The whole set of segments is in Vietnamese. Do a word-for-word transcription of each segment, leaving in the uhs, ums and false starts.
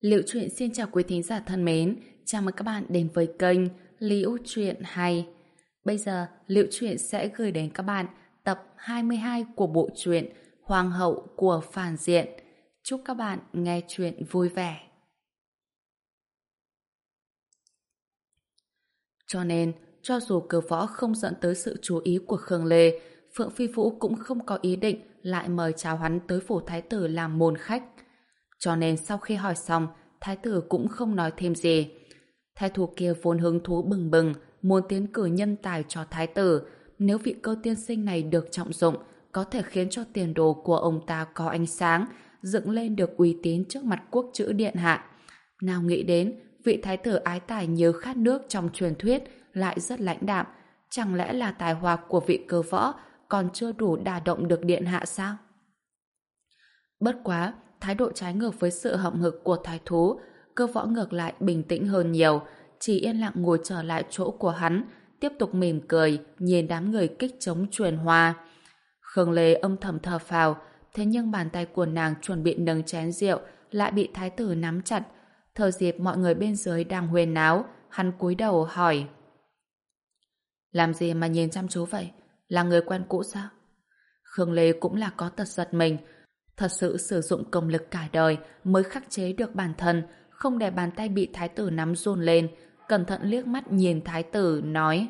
Liễu Chuyện xin chào quý thính giả thân mến, chào mừng các bạn đến với kênh Liễu Chuyện hay. Bây giờ, Liễu Chuyện sẽ gửi đến các bạn tập hai mươi hai của bộ truyện Hoàng hậu của phản diện. Chúc các bạn nghe chuyện vui vẻ. Cho nên, cho dù Cớ Võ không dẫn tới sự chú ý của Khương Lê, Phượng Phi Vũ cũng không có ý định lại mời chào hắn tới phủ thái tử làm môn khách. Cho nên sau khi hỏi xong, thái tử cũng không nói thêm gì. Thái thủ kia vốn hứng thú bừng bừng, muốn tiến cử nhân tài cho thái tử. Nếu vị Cơ tiên sinh này được trọng dụng, có thể khiến cho tiền đồ của ông ta có ánh sáng, dựng lên được uy tín trước mặt quốc chữ điện hạ. Nào nghĩ đến, vị thái tử ái tài như khát nước trong truyền thuyết lại rất lãnh đạm. Chẳng lẽ là tài hoa của vị Cơ Võ còn chưa đủ đả động được điện hạ sao? Bất quá, thái độ trái ngược với sự hậm hực của thái thú, Cơ Võ ngược lại bình tĩnh hơn nhiều, chỉ yên lặng ngồi trở lại chỗ của hắn, tiếp tục mỉm cười, nhìn đám người kích chống truyền hoa. Khương Lê âm thầm thở phào, thế nhưng bàn tay của nàng chuẩn bị nâng chén rượu lại bị thái tử nắm chặt. Thời dịp mọi người bên dưới đang huyên náo, hắn cúi đầu hỏi: làm gì mà nhìn chăm chú vậy? Là người quen cũ sao? Khương Lê cũng là có tật giật mình, thật sự sử dụng công lực cả đời mới khắc chế được bản thân, không để bàn tay bị thái tử nắm run lên, cẩn thận liếc mắt nhìn thái tử, nói: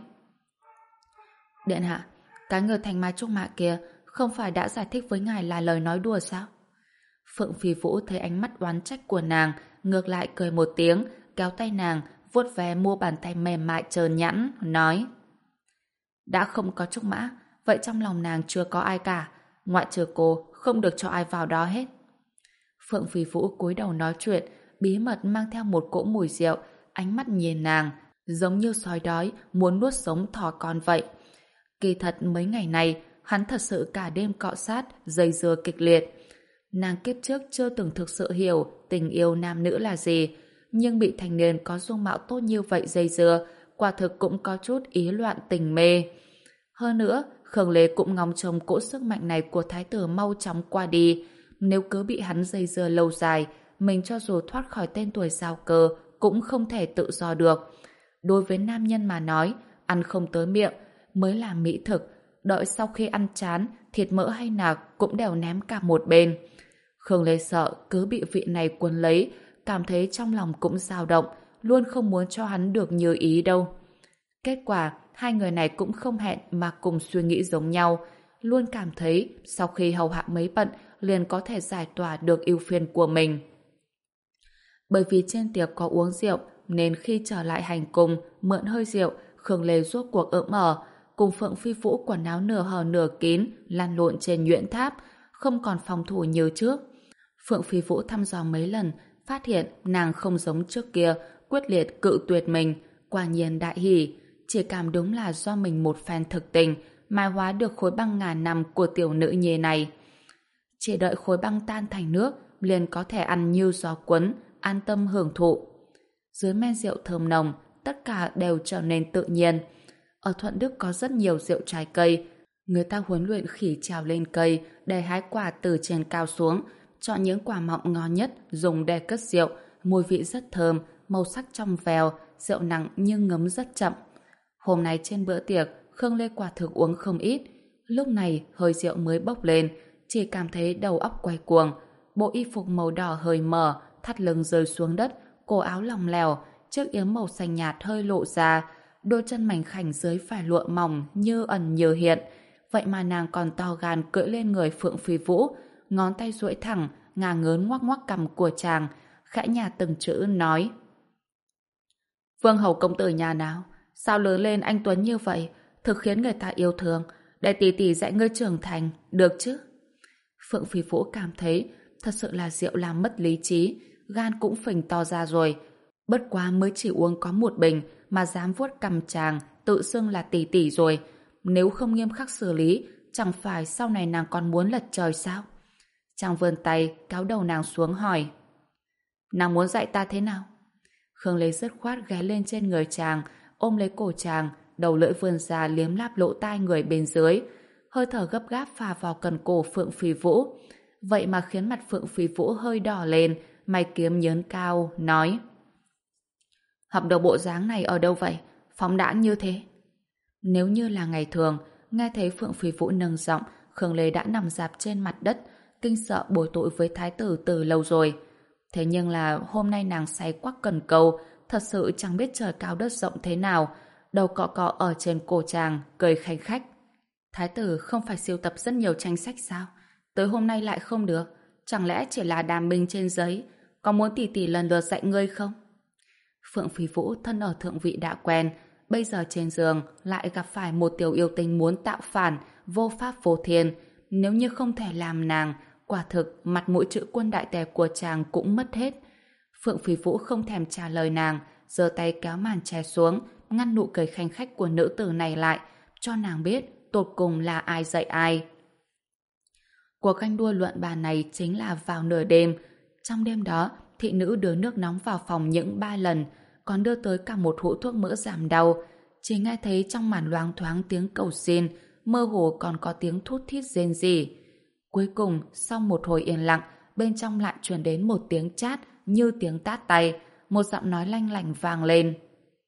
điện hạ, cái người thành mai trúc mạ kia không phải đã giải thích với ngài là lời nói đùa sao? Phượng Phi Vũ thấy ánh mắt oán trách của nàng, ngược lại cười một tiếng, kéo tay nàng, vuốt ve mua bàn tay mềm mại trơn nhẵn, nói: đã không có trúc mã, vậy trong lòng nàng chưa có ai cả, ngoại trừ cô, không được cho ai vào đó hết. Phượng Phi Vũ cúi đầu nói chuyện, bí mật mang theo một cỗ mùi rượu, ánh mắt nhìn nàng, giống như sói đói muốn nuốt sống thỏ con vậy. Kỳ thật mấy ngày này, hắn thật sự cả đêm cọ sát, dây dưa kịch liệt. Nàng kiếp trước chưa từng thực sự hiểu tình yêu nam nữ là gì, nhưng bị thành niên có dung mạo tốt như vậy dây dưa, quả thực cũng có chút ý loạn tình mê. Hơn nữa, Khương Lê cũng ngóng trông cỗ sức mạnh này của thái tử mau chóng qua đi. Nếu cứ bị hắn dây dưa lâu dài, mình cho dù thoát khỏi tên tuổi giao cơ cũng không thể tự do được. Đối với nam nhân mà nói, ăn không tới miệng mới là mỹ thực, đợi sau khi ăn chán, thịt mỡ hay nạc cũng đều ném cả một bên. Khương Lê sợ cứ bị vị này cuốn lấy, cảm thấy trong lòng cũng dao động, luôn không muốn cho hắn được như ý đâu. Kết quả, hai người này cũng không hẹn mà cùng suy nghĩ giống nhau, luôn cảm thấy sau khi hầu hạ mấy bận liền có thể giải tỏa được ưu phiền của mình. Bởi vì trên tiệc có uống rượu, nên khi trở lại hành cung mượn hơi rượu, Khương Lê rốt cuộc ỡm mở, cùng Phượng Phi Vũ quần áo nửa hở nửa kín lăn lộn trên nhuyễn tháp, không còn phòng thủ như trước. Phượng Phi Vũ thăm dò mấy lần, phát hiện nàng không giống trước kia quyết liệt cự tuyệt mình, quả nhiên đại hỉ, chỉ cảm đúng là do mình một phen thực tình mai hóa được khối băng ngàn năm của tiểu nữ nhi này. Chỉ đợi khối băng tan thành nước liền có thể ăn như gió cuốn, an tâm hưởng thụ. Dưới men rượu thơm nồng, tất cả đều trở nên tự nhiên. Ở Thuận Đức có rất nhiều rượu trái cây, người ta huấn luyện khỉ trèo lên cây để hái quả từ trên cao xuống, chọn những quả mọng ngon nhất dùng để cất rượu, mùi vị rất thơm, màu sắc trong veo, rượu nặng nhưng ngấm rất chậm. Hôm nay trên bữa tiệc, Khương Lê quả thực uống không ít. Lúc này hơi rượu mới bốc lên, chỉ cảm thấy đầu óc quay cuồng. Bộ y phục màu đỏ hơi mở, thắt lưng rơi xuống đất, cổ áo lỏng lẻo, chiếc yếm màu xanh nhạt hơi lộ ra, đôi chân mảnh khảnh dưới vải lụa mỏng như ẩn như hiện. Vậy mà nàng còn to gan cưỡi lên người Phượng Phi Vũ, ngón tay duỗi thẳng, ngà ngớn ngoắc ngoắc cằm của chàng, khẽ nhả từng chữ nói: Vương hầu công tử nhà nào? Sao lớn lên anh tuấn như vậy, thực khiến người ta yêu thương, để tỷ tỷ dạy ngươi trưởng thành, được chứ? Phượng Phi Vũ cảm thấy thật sự là rượu làm mất lý trí, gan cũng phình to ra rồi. Bất quá mới chỉ uống có một bình mà dám vuốt cằm chàng, tự xưng là tỷ tỷ rồi. Nếu không nghiêm khắc xử lý, chẳng phải sau này nàng còn muốn lật trời sao? Chàng vươn tay, kéo đầu nàng xuống hỏi: nàng muốn dạy ta thế nào? Khương Lê dứt khoát ghé lên trên người chàng, ôm lấy cổ chàng, đầu lưỡi vươn ra liếm láp lỗ tai người bên dưới, hơi thở gấp gáp phà vào cần cổ Phượng Phi Vũ. Vậy mà khiến mặt Phượng Phi Vũ hơi đỏ lên, mày kiếm nhớn cao, nói: học được bộ dáng này ở đâu vậy? Phóng đãng như thế. Nếu như là ngày thường, nghe thấy Phượng Phi Vũ nâng giọng, Khương Lê đã nằm dạp trên mặt đất, kinh sợ bồi tội với thái tử từ lâu rồi. Thế nhưng là hôm nay nàng say quắc cần câu, thật sự chẳng biết trời cao đất rộng thế nào, đầu cọ cọ ở trên cổ chàng, cười khanh khách. Thái tử không phải sưu tập rất nhiều tranh sách sao? Tới hôm nay lại không được, chẳng lẽ chỉ là đàm binh trên giấy? Có muốn tỷ tỷ lần lượt dạy ngươi không? Phượng Phi Vũ thân ở thượng vị đã quen, bây giờ trên giường lại gặp phải một tiểu yêu tinh muốn tạo phản, vô pháp vô thiên. Nếu như không thể làm nàng, quả thực mặt mũi chữ quân đại tề của chàng cũng mất hết. Phượng Phi Vũ không thèm trả lời nàng, giơ tay kéo màn che xuống, ngăn nụ cười khanh khách của nữ tử này lại, cho nàng biết tột cùng là ai dạy ai. Cuộc ganh đua luận bàn này chính là vào nửa đêm. Trong đêm đó, thị nữ đưa nước nóng vào phòng những ba lần, còn đưa tới cả một hũ thuốc mỡ giảm đau. Chỉ nghe thấy trong màn loáng thoáng tiếng cầu xin, mơ hồ còn có tiếng thút thít rên rỉ. Cuối cùng, sau một hồi yên lặng, bên trong lại truyền đến một tiếng chát như tiếng tát tay, một giọng nói lanh lảnh vang lên.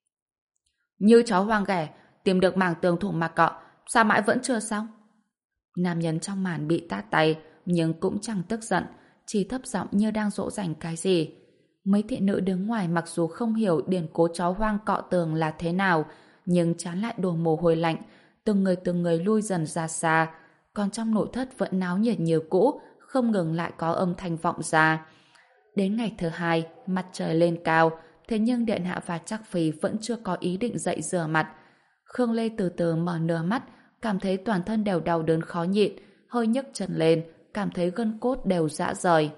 Như chó hoang ghẻ, tìm được mảng tường thủng mà cọ, sao mãi vẫn chưa xong? Nam nhân trong màn bị tát tay, nhưng cũng chẳng tức giận, chỉ thấp giọng như đang dỗ dành cái gì. Mấy thị nữ đứng ngoài mặc dù không hiểu điển cố chó hoang cọ tường là thế nào, nhưng chán lại đổ mồ hôi lạnh, từng người từng người lui dần ra xa, còn trong nội thất vẫn náo nhiệt như cũ, không ngừng lại có âm thanh vọng ra. Đến ngày thứ hai, mặt trời lên cao, thế nhưng điện hạ và Trắc Phi vẫn chưa có ý định dậy rửa mặt. Khương Lê từ từ mở nửa mắt, cảm thấy toàn thân đều đau đớn khó nhịn, hơi nhấc chân lên, cảm thấy gân cốt đều rã rời.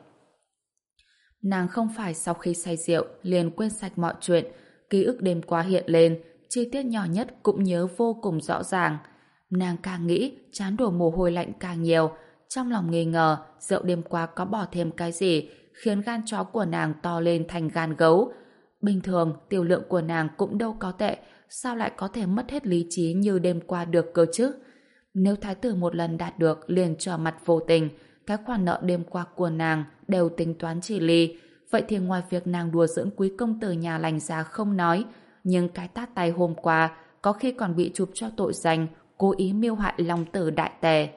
Nàng không phải sau khi say rượu liền quên sạch mọi chuyện, ký ức đêm qua hiện lên, chi tiết nhỏ nhất cũng nhớ vô cùng rõ ràng. Nàng càng nghĩ, trán đổ mồ hôi lạnh càng nhiều, trong lòng nghi ngờ rượu đêm qua có bỏ thêm cái gì khiến gan chó của nàng to lên thành gan gấu. Bình thường tiểu lượng của nàng cũng đâu có tệ, sao lại có thể mất hết lý trí như đêm qua được cơ chứ? Nếu thái tử một lần đạt được liền trở mặt vô tình, cái khoản nợ đêm qua của nàng đều tính toán chỉ ly, vậy thì ngoài việc nàng đùa giỡn quý công tử nhà lành ra không nói, nhưng cái tát tay hôm qua có khi còn bị chụp cho tội danh cố ý mưu hại long tử đại tề.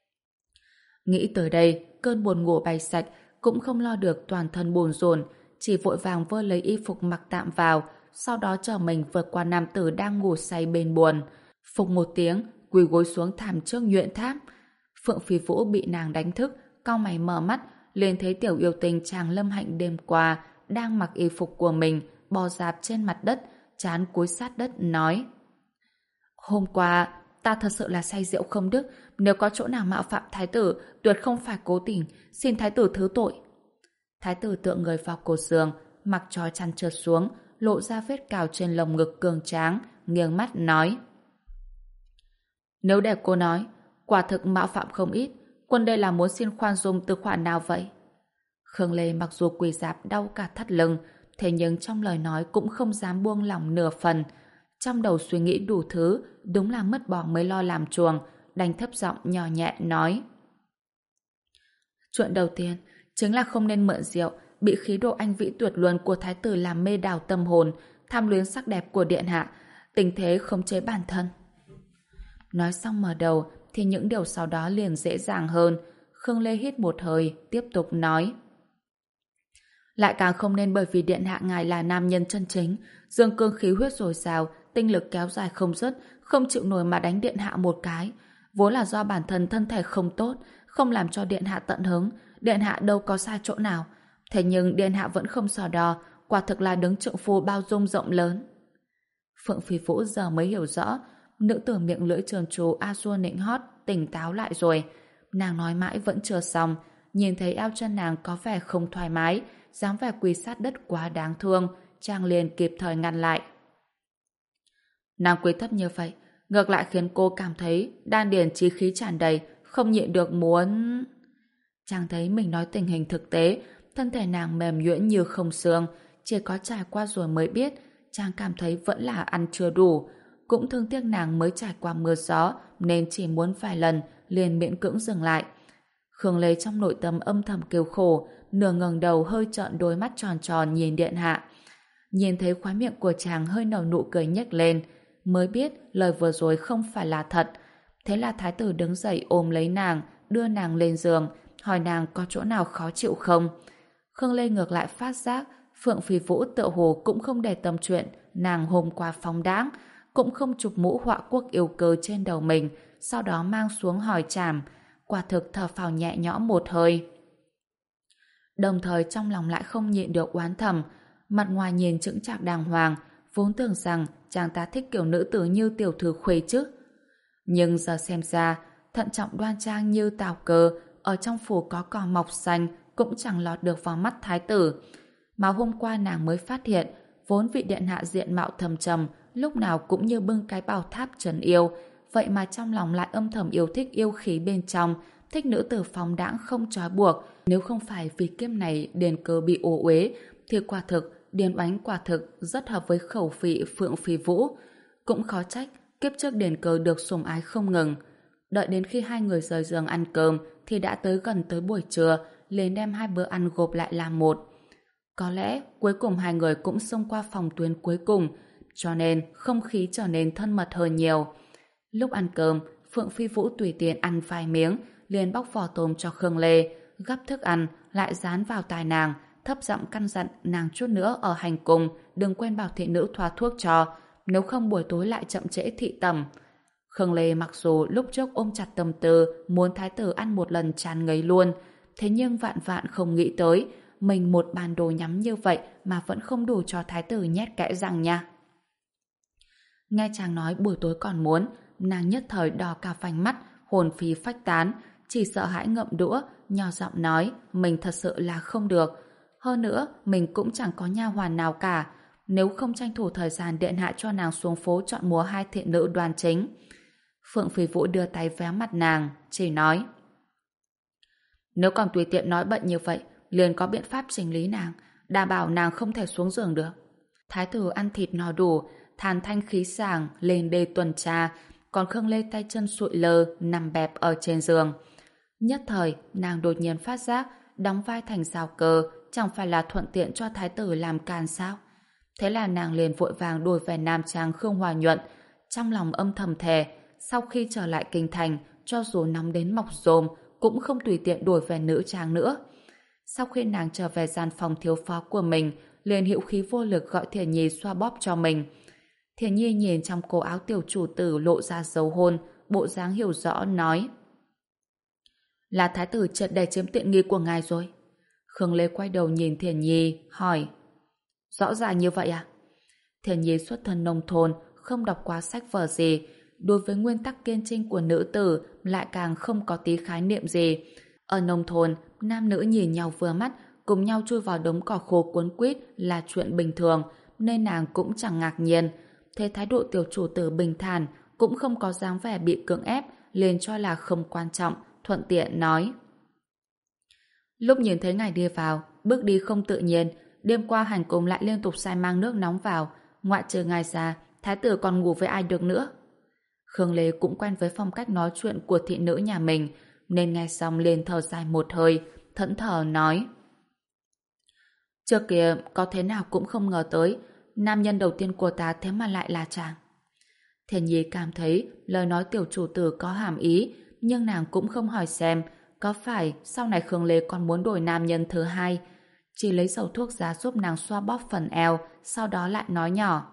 Nghĩ tới đây, cơn buồn ngủ bay sạch, cũng không lo được toàn thân buồn rộn, chỉ vội vàng vơ lấy y phục mặc tạm vào, sau đó chờ mình vượt qua nam tử đang ngủ say bên buồn. Phục một tiếng, quỳ gối xuống thảm trước nhuyễn tháp. Phượng Phi Vũ bị nàng đánh thức, cau mày mở mắt, liền thấy tiểu yêu tinh chàng Lâm Hạnh đêm qua đang mặc y phục của mình, bò dạp trên mặt đất, trán cúi sát đất nói: hôm qua ta thật sự là say rượu không đức, nếu có chỗ nào mạo phạm thái tử, tuyệt không phải cố tình, xin thái tử thứ tội. Thái tử tựa người vào cột giường, mặc trói chăn trượt xuống, lộ ra vết cào trên lồng ngực cường tráng, nghiêng mắt nói: nếu để cô nói, quả thực mạo phạm không ít, quân đây là muốn xin khoan dung từ khoản nào vậy? Khương Lê mặc dù quỳ rạp đau cả thắt lưng, thế nhưng trong lời nói cũng không dám buông lỏng nửa phần. Trong đầu suy nghĩ đủ thứ, đúng là mất bỏ mới lo làm chuồng, đành thấp giọng nhỏ nhẹ nói: chuyện đầu tiên chính là không nên mượn rượu, bị khí độ anh vĩ tuyệt luân của thái tử làm mê đảo tâm hồn, tham luyến sắc đẹp của điện hạ, tình thế khống chế bản thân. Nói xong mở đầu thì những điều sau đó liền dễ dàng hơn. Khương Lê hít một hơi, tiếp tục nói: lại càng không nên bởi vì điện hạ ngài là nam nhân chân chính, dương cương khí huyết dồi dào, tinh lực kéo dài không dứt, không chịu nổi mà đánh điện hạ một cái. Vốn là do bản thân thân thể không tốt, không làm cho điện hạ tận hứng, điện hạ đâu có sai chỗ nào. Thế nhưng điện hạ vẫn không so đo, quả thực là đứng trượng phu bao dung rộng lớn. Phượng Phi Vũ giờ mới hiểu rõ, nữ tử miệng lưỡi trơn tru a xua nịnh hót tỉnh táo lại rồi. Nàng nói mãi vẫn chưa xong, nhìn thấy eo chân nàng có vẻ không thoải mái, dáng vẻ quỳ sát đất quá đáng thương, chàng liền kịp thời ngăn lại. Nàng quỳ thấp như vậy, ngược lại khiến cô cảm thấy đan điền chí khí tràn đầy, không nhịn được muốn... Chàng thấy mình nói tình hình thực tế, thân thể nàng mềm nhuyễn như không xương, chỉ có trải qua rồi mới biết, chàng cảm thấy vẫn là ăn chưa đủ. Cũng thương tiếc nàng mới trải qua mưa gió, nên chỉ muốn vài lần, liền miễn cưỡng dừng lại. Khương Lê trong nội tâm âm thầm kêu khổ, nửa ngẩng đầu hơi trợn đôi mắt tròn tròn nhìn điện hạ. Nhìn thấy khóe miệng của chàng hơi nở nụ cười nhếch lên, mới biết lời vừa rồi không phải là thật. Thế là thái tử đứng dậy ôm lấy nàng, đưa nàng lên giường, hỏi nàng có chỗ nào khó chịu không. Khương Lê ngược lại phát giác Phượng Phi Vũ tựa hồ cũng không để tâm chuyện nàng hôm qua phóng đãng, cũng không chụp mũ họa quốc yêu cơ trên đầu mình, sau đó mang xuống hỏi trảm, quả thực thở phào nhẹ nhõm một hơi. Đồng thời trong lòng lại không nhịn được oán thầm, mặt ngoài nhìn chững chạc đàng hoàng, vốn tưởng rằng chàng ta thích kiểu nữ tử như tiểu thư Khuê chứ. Nhưng giờ xem ra, thận trọng đoan trang như Tào Cơ, ở trong phủ có cỏ mọc xanh cũng chẳng lọt được vào mắt thái tử. Mà hôm qua nàng mới phát hiện, vốn vị điện hạ diện mạo thầm trầm, lúc nào cũng như bưng cái bảo tháp trấn yêu, vậy mà trong lòng lại âm thầm yêu thích yêu khí bên trong, thích nữ tử phóng đãng không trói buộc. Nếu không phải vì kiếp này Điền Cơ bị ô uế, thì quả thực Điền Oánh quả thực rất hợp với khẩu vị Phượng Phi Vũ. Cũng khó trách kiếp trước Điền Cơ được sủng ái không ngừng. Đợi đến khi hai người rời giường ăn cơm thì đã tới gần tới buổi trưa, liền đem hai bữa ăn gộp lại làm một. Có lẽ cuối cùng hai người cũng xông qua phòng tuyến cuối cùng, cho nên không khí trở nên thân mật hơn nhiều. Lúc ăn cơm, Phượng Phi Vũ tùy tiện ăn vài miếng, liền bóc vỏ tôm cho Khương Lê, gắp thức ăn, lại dán vào tai nàng, thấp giọng căn dặn nàng chút nữa ở hành cung đừng quên bảo thị nữ thoa thuốc cho, nếu không buổi tối lại chậm trễ thị tầm. Khương Lê mặc dù lúc trước ôm chặt tâm tư muốn thái tử ăn một lần chán ngấy luôn, thế nhưng vạn vạn không nghĩ tới mình một bàn đồ nhắm như vậy mà vẫn không đủ cho thái tử nhét kẽ răng nha. Nghe chàng nói buổi tối còn muốn, nàng nhất thời đỏ cả vành mắt, hồn phi phách tán, chỉ sợ hãi ngậm đũa, nhỏ giọng nói mình thật sự là không được. Hơn nữa, mình cũng chẳng có nha hoàn nào cả, nếu không tranh thủ thời gian điện hạ cho nàng xuống phố chọn múa hai thiện nữ đoan chính. Phượng Phi Vũ đưa tay véo mặt nàng, chỉ nói: nếu còn tùy tiện nói bậy như vậy, liền có biện pháp chỉnh lý nàng, đảm bảo nàng không thể xuống giường được. Thái tử ăn thịt no đủ, than thanh khí sảng lên đê tuần tra, còn Khương Lê tay chân sụi lơ nằm bẹp ở trên giường. Nhất thời nàng đột nhiên phát giác đóng vai thành Giao Cơ chẳng phải là thuận tiện cho thái tử làm càn sao. Thế là nàng liền vội vàng đổi về nam trang Khương Hòa Nhuận, trong lòng âm thầm thề sau khi trở lại kinh thành, cho dù nóng đến mọc rôm cũng không tùy tiện đổi về nữ trang nữa. Sau khi nàng trở về gian phòng thiếu phó của mình, liền hữu khí vô lực gọi Thiền Nhi xoa bóp cho mình. Thiền Nhi nhìn trong cổ áo tiểu chủ tử lộ ra dấu hôn, bộ dáng hiểu rõ nói: là thái tử triệt để chiếm tiện nghi của ngài rồi. Khương Lê quay đầu nhìn Thiền Nhi, hỏi: rõ ràng như vậy à? Thiền Nhi xuất thân nông thôn, không đọc quá sách vở gì, đối với nguyên tắc kiên trinh của nữ tử lại càng không có tí khái niệm gì. Ở nông thôn, nam nữ nhìn nhau vừa mắt, cùng nhau chui vào đống cỏ khô cuốn quýt là chuyện bình thường, nên nàng cũng chẳng ngạc nhiên. Thế thái độ tiểu chủ tử bình thản, cũng không có dáng vẻ bị cưỡng ép, liền cho là không quan trọng, thuận tiện nói: lúc nhìn thấy ngài đi vào, bước đi không tự nhiên, đêm qua hành cung lại liên tục sai mang nước nóng vào, ngoại trừ ngài ra, thái tử còn ngủ với ai được nữa. Khương Lê cũng quen với phong cách nói chuyện của thị nữ nhà mình, nên nghe xong liền thở dài một hơi, thẫn thờ nói: trước kia có thế nào cũng không ngờ tới, nam nhân đầu tiên của ta thế mà lại là chàng. Thiền Nhi cảm thấy lời nói tiểu chủ tử có hàm ý, nhưng nàng cũng không hỏi xem có phải sau này Khương Lê còn muốn đổi nam nhân thứ hai. Chỉ lấy dầu thuốc ra giúp nàng xoa bóp phần eo, sau đó lại nói nhỏ: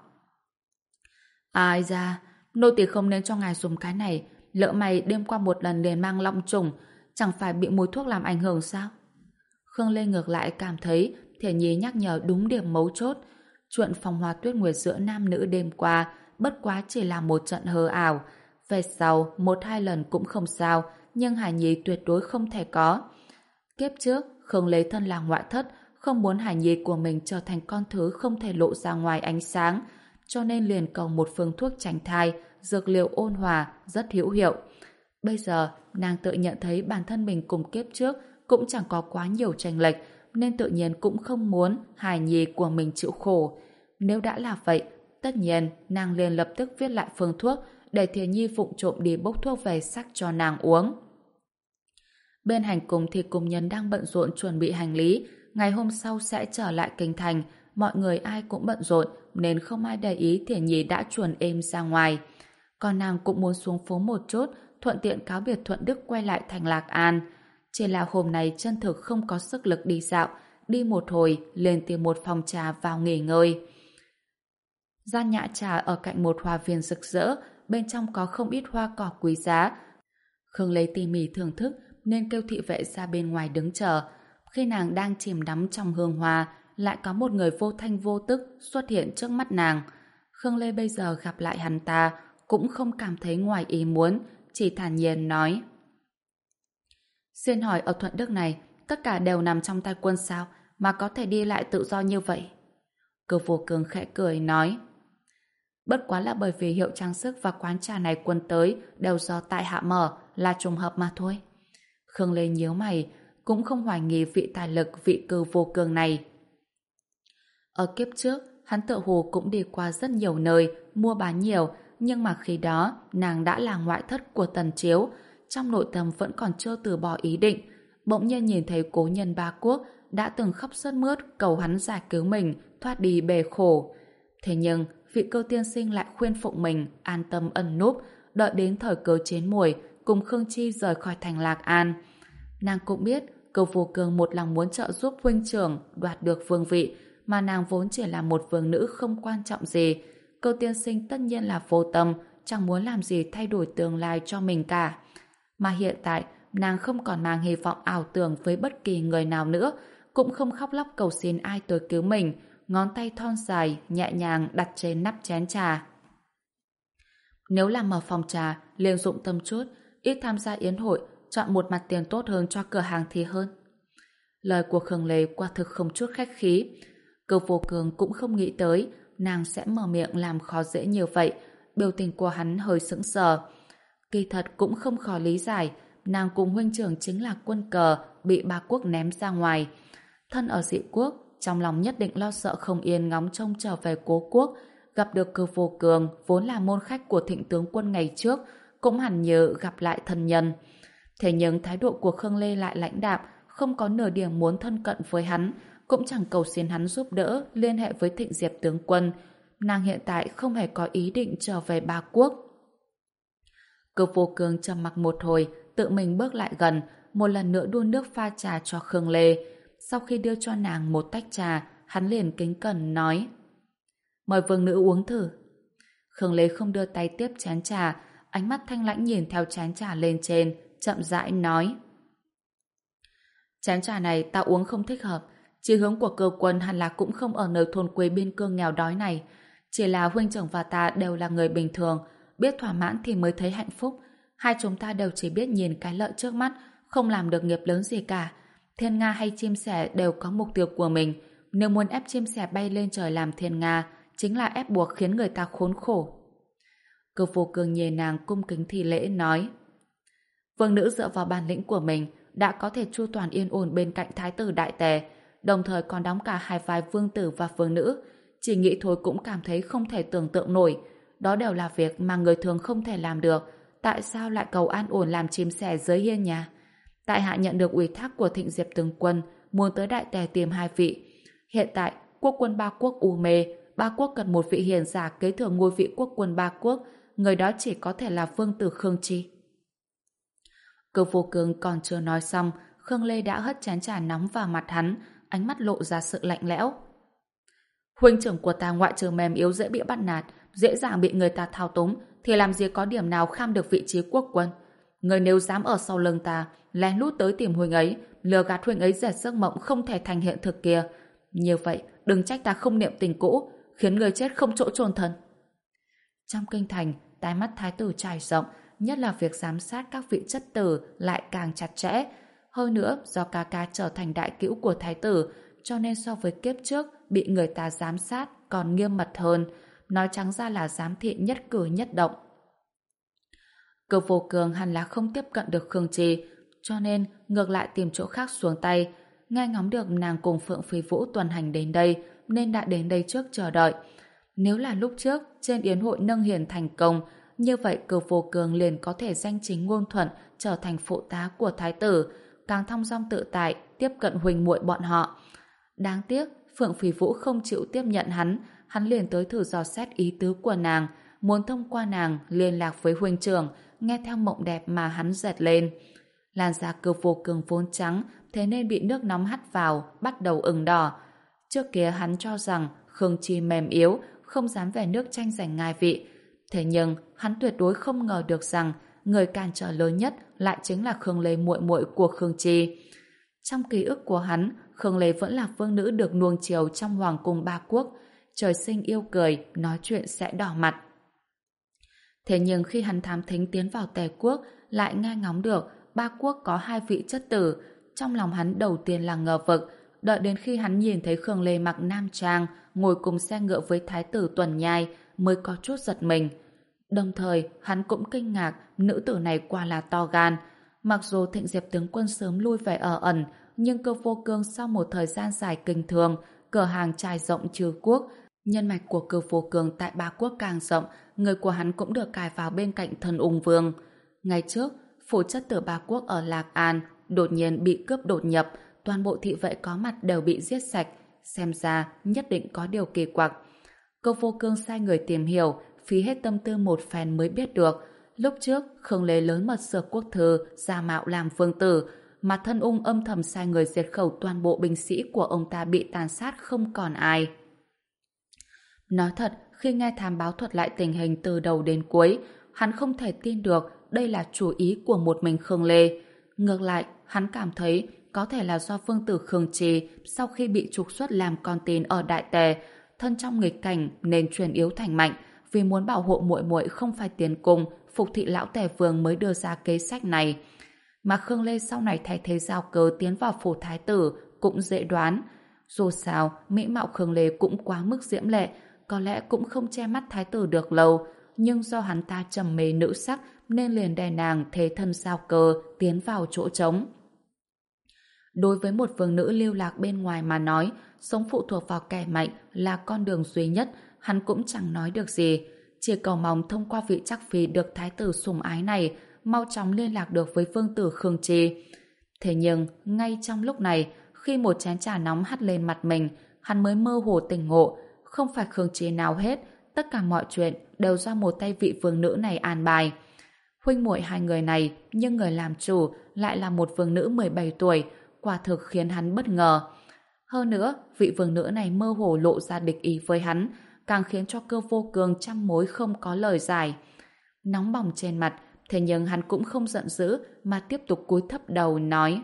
ai ra, nô tỳ không nên cho ngài dùng cái này, lỡ mày đêm qua một lần liền mang long trùng, chẳng phải bị mùi thuốc làm ảnh hưởng sao? Khương Lê ngược lại cảm thấy Thiền Nhi nhắc nhở đúng điểm mấu chốt. Chuyện phong hoa tuyết nguyệt giữa nam nữ đêm qua bất quá chỉ là một trận hơ ảo, về sau một hai lần cũng không sao, nhưng Hải Nhi tuyệt đối không thể có. Kiếp trước Khương Lê thân là ngoại thất, không muốn Hải Nhi của mình trở thành con thứ không thể lộ ra ngoài ánh sáng, cho nên liền cầu một phương thuốc tránh thai, dược liệu ôn hòa rất hữu hiệu. Bây giờ nàng tự nhận thấy bản thân mình cùng kiếp trước cũng chẳng có quá nhiều chênh lệch, nên tự nhiên cũng không muốn hài nhi của mình chịu khổ. Nếu đã là vậy, tất nhiên nàng liền lập tức viết lại phương thuốc để Thiền Nhi vụng trộm đi bốc thuốc về sắc cho nàng uống. Bên hành cung thì cung nhân đang bận rộn chuẩn bị hành lý, ngày hôm sau sẽ trở lại kinh thành, mọi người ai cũng bận rộn nên không ai để ý Thiển Nhi đã chuồn êm ra ngoài. Còn nàng cũng muốn xuống phố một chút, thuận tiện cáo biệt Thuận Đức quay lại thành Lạc An. Chỉ là hôm nay chân thực không có sức lực đi dạo, đi một hồi lên tìm một phòng trà vào nghỉ ngơi. Gian nhã trà ở cạnh một hoa viên rực rỡ, bên trong có không ít hoa cỏ quý giá. Khương Lê tỉ mỉ thưởng thức nên kêu thị vệ ra bên ngoài đứng chờ. Khi nàng đang chìm đắm trong hương hoa, lại có một người vô thanh vô tức xuất hiện trước mắt nàng. Khương Lê bây giờ gặp lại hắn ta cũng không cảm thấy ngoài ý muốn, chỉ thản nhiên nói: xin hỏi ở Thuận Đức này tất cả đều nằm trong tay quân sao mà có thể đi lại tự do như vậy? Cơ Vô Cường khẽ cười nói: bất quá là bởi vì hiệu trang sức và quán trà này quân tới đều do tại hạ mở, là trùng hợp mà thôi. Khương Lê nhíu mày, cũng không hoài nghi vị tài lực vị Cơ Vô Cường này. Ở kiếp trước, hắn tự hồ cũng đi qua rất nhiều nơi, mua bán nhiều, nhưng mà khi đó nàng đã là ngoại thất của Tần Chiếu, trong nội tâm vẫn còn chưa từ bỏ ý định. Bỗng nhiên nhìn thấy cố nhân Ba Quốc đã từng khóc sướt mướt cầu hắn giải cứu mình, thoát đi bể khổ. Thế nhưng vị Cơ tiên sinh lại khuyên phụng mình an tâm ẩn núp, đợi đến thời cơ chín muồi cùng Khương Chi rời khỏi thành Lạc An. Nàng cũng biết Cơ Vô Cường một lòng muốn trợ giúp huynh trưởng đoạt được vương vị, mà nàng vốn chỉ là một vương nữ không quan trọng gì. Cơ tiên sinh tất nhiên là vô tâm, chẳng muốn làm gì thay đổi tương lai cho mình cả. Mà hiện tại nàng không còn mang hy vọng ảo tưởng với bất kỳ người nào nữa, cũng không khóc lóc cầu xin ai tới cứu mình. Ngón tay thon dài nhẹ nhàng đặt trên nắp chén trà. Nếu làm mở phòng trà, liền dụng tâm chút, ít tham gia yến hội, chọn một mặt tiền tốt hơn cho cửa hàng thì hơn. Lời của Khương Lê quả thực không chút khách khí. Cơ Vô Cường cũng không nghĩ tới nàng sẽ mở miệng làm khó dễ như vậy. Biểu tình của hắn hơi sững sờ. Kỳ thật cũng không khó lý giải, nàng cùng huynh trưởng chính là quân cờ bị Ba Quốc ném ra ngoài. Thân ở dị quốc, trong lòng nhất định lo sợ không yên ngóng trông trở về cố quốc. Gặp được Cơ Vô Cường vốn là môn khách của Thịnh tướng quân ngày trước, cũng hẳn nhớ gặp lại thân nhân. Thế nhưng thái độ của Khương Lê lại lãnh đạm, không có nửa điểm muốn thân cận với hắn, cũng chẳng cầu xin hắn giúp đỡ liên hệ với Thịnh Diệp tướng quân. Nàng hiện tại không hề có ý định trở về Ba Quốc. Cơ Vô Cường trầm mặc một hồi, tự mình bước lại gần, một lần nữa đun nước pha trà cho Khương Lê. Sau khi đưa cho nàng một tách trà, hắn liền kính cẩn nói: mời vương nữ uống thử. Khương Lê không đưa tay tiếp chén trà, ánh mắt thanh lãnh nhìn theo chén trà lên trên, chậm rãi nói: chén trà này ta uống không thích hợp, chí hướng của cơ quân hẳn là cũng không ở nơi thôn quê biên cương nghèo đói này. Chỉ là huynh trưởng và ta đều là người bình thường, biết thỏa mãn thì mới thấy hạnh phúc. Hai chúng ta đều chỉ biết nhìn cái lợi trước mắt, không làm được nghiệp lớn gì cả. Thiên nga hay chim sẻ đều có mục tiêu của mình. Nếu muốn ép chim sẻ bay lên trời làm thiên nga, chính là ép buộc khiến người ta khốn khổ. Cơ Vô Cường nhìn nàng cung kính thi lễ nói: vương nữ dựa vào bản lĩnh của mình đã có thể chu toàn yên ổn bên cạnh thái tử đại tề, đồng thời còn đóng cả hai vai vương tử và vương nữ. Chỉ nghĩ thôi cũng cảm thấy không thể tưởng tượng nổi. Đó đều là việc mà người thường không thể làm được. Tại sao lại cầu an ổn làm chim sẻ dưới hiên nhà? Tại hạ nhận được ủy thác của Thịnh Diệp tướng quân, muốn tới đại tề tìm hai vị. Hiện tại quốc quân Ba Quốc u mê, Ba Quốc cần một vị hiền giả kế thừa ngôi vị quốc quân Ba Quốc, người đó chỉ có thể là vương tử Khương Chi. Cơ Vô Cường còn chưa nói xong, Khương Lê đã hất chén trà nóng vào mặt hắn, ánh mắt lộ ra sự lạnh lẽo. Huynh trưởng của ta ngoại trừ mềm yếu dễ bị bắt nạt, dễ dàng bị người ta thao túng, thì làm gì có điểm nào kham được vị trí quốc quân. Người nếu dám ở sau lưng ta, lén lút tới tìm huynh ấy, lừa gạt huynh ấy dệt giấc mộng không thể thành hiện thực kia. Như vậy, đừng trách ta không niệm tình cũ, khiến người chết không chỗ chôn thân. Trong kinh thành, tai mắt thái tử trải rộng, nhất là việc giám sát các vị chất tử lại càng chặt chẽ. Hơn nữa, do ca ca trở thành đại cữu của thái tử, cho nên so với kiếp trước bị người ta giám sát còn nghiêm mật hơn, nói trắng ra là giám thị nhất cử nhất động. Cơ Vô Cường hẳn là không tiếp cận được Khương Trì, cho nên ngược lại tìm chỗ khác xuống tay. Nghe ngóng được nàng cùng Phượng Phi Vũ tuần hành đến đây, nên đã đến đây trước chờ đợi. Nếu là lúc trước trên yến hội nâng hiền thành công, như vậy Cơ Vô Cường liền có thể danh chính ngôn thuận trở thành phụ tá của thái tử. càng thong dong tự tại tiếp cận huynh muội bọn họ. Đáng tiếc, Phượng Phỉ Vũ không chịu tiếp nhận hắn, hắn liền tới thử dò xét ý tứ của nàng, muốn thông qua nàng liên lạc với huynh trưởng, nghe theo mộng đẹp mà hắn dệt lên. Làn da Cơ Vô Cường vốn trắng, thế nên bị nước nóng hắt vào, bắt đầu ửng đỏ. Trước kia hắn cho rằng Khương Chi mềm yếu, không dám về nước tranh giành ngai vị. Thế nhưng, hắn tuyệt đối không ngờ được rằng người cản trở lớn nhất lại chính là Khương Lê muội muội của Khương Chi. Trong ký ức của hắn, Khương Lê vẫn là vương nữ được nuông chiều trong hoàng cung ba quốc, trời sinh yêu cười, nói chuyện sẽ đỏ mặt. Thế nhưng khi hắn thám thính tiến vào Tề quốc, lại nghe ngóng được ba quốc có hai vị chất tử, trong lòng hắn đầu tiên là ngờ vực, đợi đến khi hắn nhìn thấy Khương Lê mặc nam trang, ngồi cùng xe ngựa với thái tử Tuần Nhai, mới có chút giật mình. Đồng thời, hắn cũng kinh ngạc, nữ tử này quả là to gan. Mặc dù Thịnh Diệp tướng quân sớm lui về ở ẩn, nhưng Cơ Vô Cương sau một thời gian dài kinh thường, cửa hàng trải rộng trừ quốc, nhân mạch của Cơ Vô Cương tại ba quốc càng rộng, người của hắn cũng được cài vào bên cạnh Thần Ung Vương. Ngày trước, phủ chất tử ba quốc ở Lạc An đột nhiên bị cướp đột nhập, toàn bộ thị vệ có mặt đều bị giết sạch, xem ra nhất định có điều kỳ quặc. Cơ Vô Cương sai người tìm hiểu, phí hết tâm tư một phen mới biết được. Lúc trước, Khương Lê lớn mật sửa quốc thư, giả mạo làm vương tử, mà Thân Ung âm thầm sai người diệt khẩu toàn bộ binh sĩ của ông ta bị tàn sát không còn ai. Nói thật, khi nghe thám báo thuật lại tình hình từ đầu đến cuối, hắn không thể tin được đây là chủ ý của một mình Khương Lê. Ngược lại, hắn cảm thấy có thể là do vương tử Khương Trì sau khi bị trục xuất làm con tin ở Đại Tề, thân trong nghịch cảnh nên chuyển yếu thành mạnh, vì muốn bảo hộ muội muội không phải tiến cung, phục thị lão Tề vương mới đưa ra kế sách này. Mà Khương Lê sau này thay thế giao cớ tiến vào phủ thái tử cũng dễ đoán. Dù sao, mỹ mạo Khương Lê cũng quá mức diễm lệ, có lẽ cũng không che mắt thái tử được lâu, nhưng do hắn ta trầm mê nữ sắc nên liền đè nàng thế thân giao cơ tiến vào chỗ trống. Đối với một vương nữ lưu lạc bên ngoài mà nói, sống phụ thuộc vào kẻ mạnh là con đường duy nhất, hắn cũng chẳng nói được gì. Chỉ cầu mong thông qua vị chắc phi được thái tử sủng ái này, mau chóng liên lạc được với vương tử Khương Trì. Thế nhưng, ngay trong lúc này, khi một chén trà nóng hắt lên mặt mình, hắn mới mơ hồ tỉnh ngộ. Không phải Khương Trì nào hết, tất cả mọi chuyện đều do một tay vị vương nữ này an bài. Huynh muội hai người này, nhưng người làm chủ lại là một vương nữ mười bảy tuổi, quả thực khiến hắn bất ngờ. Hơn nữa, vị vương nữ này mơ hồ lộ ra địch ý với hắn, càng khiến cho Cơ Vô Cương trăm mối không có lời giải. Nóng bỏng trên mặt, thế nhưng hắn cũng không giận dữ mà tiếp tục cúi thấp đầu nói: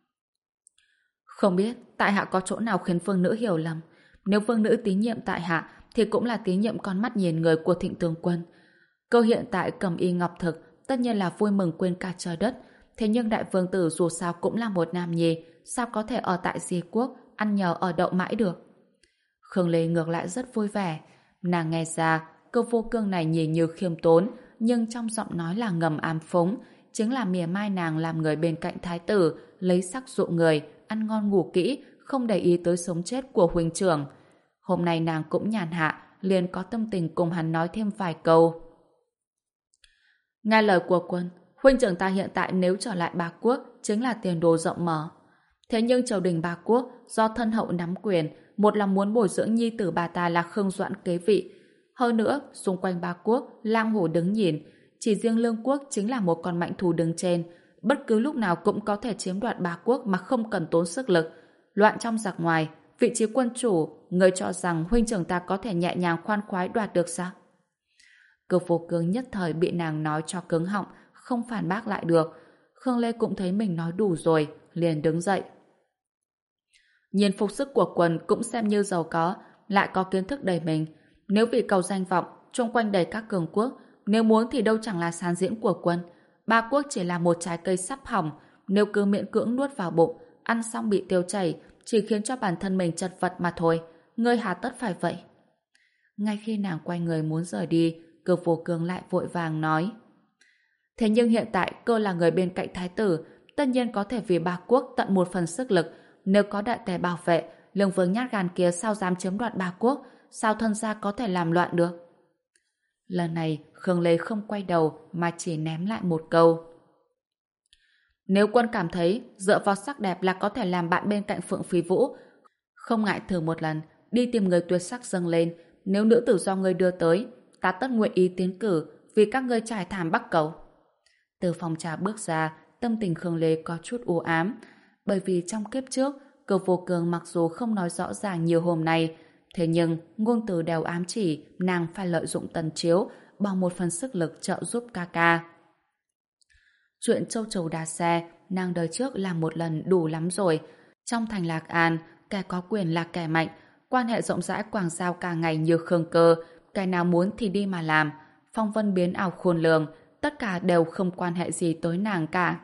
Không biết tại hạ có chỗ nào khiến vương nữ hiểu lầm. Nếu vương nữ tín nhiệm tại hạ thì cũng là tín nhiệm con mắt nhìn người của Thịnh tướng quân. Cơ hiện tại cầm y ngọc thực tất nhiên là vui mừng quên cả trời đất. Thế nhưng đại vương tử dù sao cũng là một nam nhi, sao có thể ở tại Di quốc ăn nhờ ở đậu mãi được. Khương Lê ngược lại rất vui vẻ. Nàng nghe ra Cơ Vô Cương này nhìn như khiêm tốn, nhưng trong giọng nói là ngầm ám phúng, chính là mỉa mai nàng làm người bên cạnh thái tử, lấy sắc dụ người, ăn ngon ngủ kỹ, không để ý tới sống chết của huynh trưởng. Hôm nay nàng cũng nhàn hạ, liền có tâm tình cùng hắn nói thêm vài câu. Nghe lời của quân, huynh trưởng ta hiện tại nếu trở lại Ba Quốc chính là tiền đồ rộng mở. Thế nhưng triều đình Ba Quốc do thân hậu nắm quyền, một là muốn bồi dưỡng nhi tử bà ta là Khương Doãn kế vị. Hơn nữa, xung quanh Ba Quốc, lang hổ đứng nhìn, chỉ riêng Lương Quốc chính là một con mạnh thú đứng trên, bất cứ lúc nào cũng có thể chiếm đoạt Ba Quốc mà không cần tốn sức lực. Loạn trong giặc ngoài, vị trí quân chủ, người cho rằng huynh trưởng ta có thể nhẹ nhàng khoan khoái đoạt được sao? Cơ Vô Cương nhất thời bị nàng nói cho cứng họng, không phản bác lại được. Khương Lê cũng thấy mình nói đủ rồi, liền đứng dậy. Nhìn phục sức của quần cũng xem như giàu có, lại có kiến thức đầy mình. Nếu vì cầu danh vọng, chung quanh đầy các cường quốc, nếu muốn thì đâu chẳng là sán diễn của quân. Ba Quốc chỉ là một trái cây sắp hỏng, nếu cứ miễn cưỡng nuốt vào bụng, ăn xong bị tiêu chảy, chỉ khiến cho bản thân mình chật vật mà thôi. Ngươi hà tất phải vậy? Ngay khi nàng quay người muốn rời đi, Cơ Vô Cương lại vội vàng nói: Thế nhưng hiện tại cơ là người bên cạnh thái tử, tất nhiên có thể vì Ba Quốc tận một phần sức lực. Nếu có Đại Tề bảo vệ, Lương Vương nhát gan kia sao dám chiếm đoạt Ba Quốc, sao thân gia có thể làm loạn được? Lần này Khương Lê không quay đầu mà chỉ ném lại một câu: Nếu quân cảm thấy dựa vào sắc đẹp là có thể làm bạn bên cạnh Phượng Phi Vũ, không ngại thử một lần, đi tìm người tuyệt sắc dâng lên. Nếu nữ tử do ngươi đưa tới, ta tất nguyện ý tiến cử vì các ngươi trải thảm Bắc Cầu. Từ phòng trà bước ra, tâm tình Khương Lê có chút u ám, bởi vì trong kiếp trước, Cơ Vô Cường mặc dù không nói rõ ràng nhiều hôm nay, thế nhưng ngôn từ đều ám chỉ nàng phải lợi dụng Tần Chiếu bằng một phần sức lực trợ giúp ca ca. Chuyện châu chấu đá xe, nàng đời trước làm một lần đủ lắm rồi. Trong thành Lạc An, kẻ có quyền là kẻ mạnh, quan hệ rộng rãi quảng giao cả ngày như Khương Cơ, cái nào muốn thì đi mà làm, phong vân biến ảo khôn lường, tất cả đều không quan hệ gì tới nàng cả.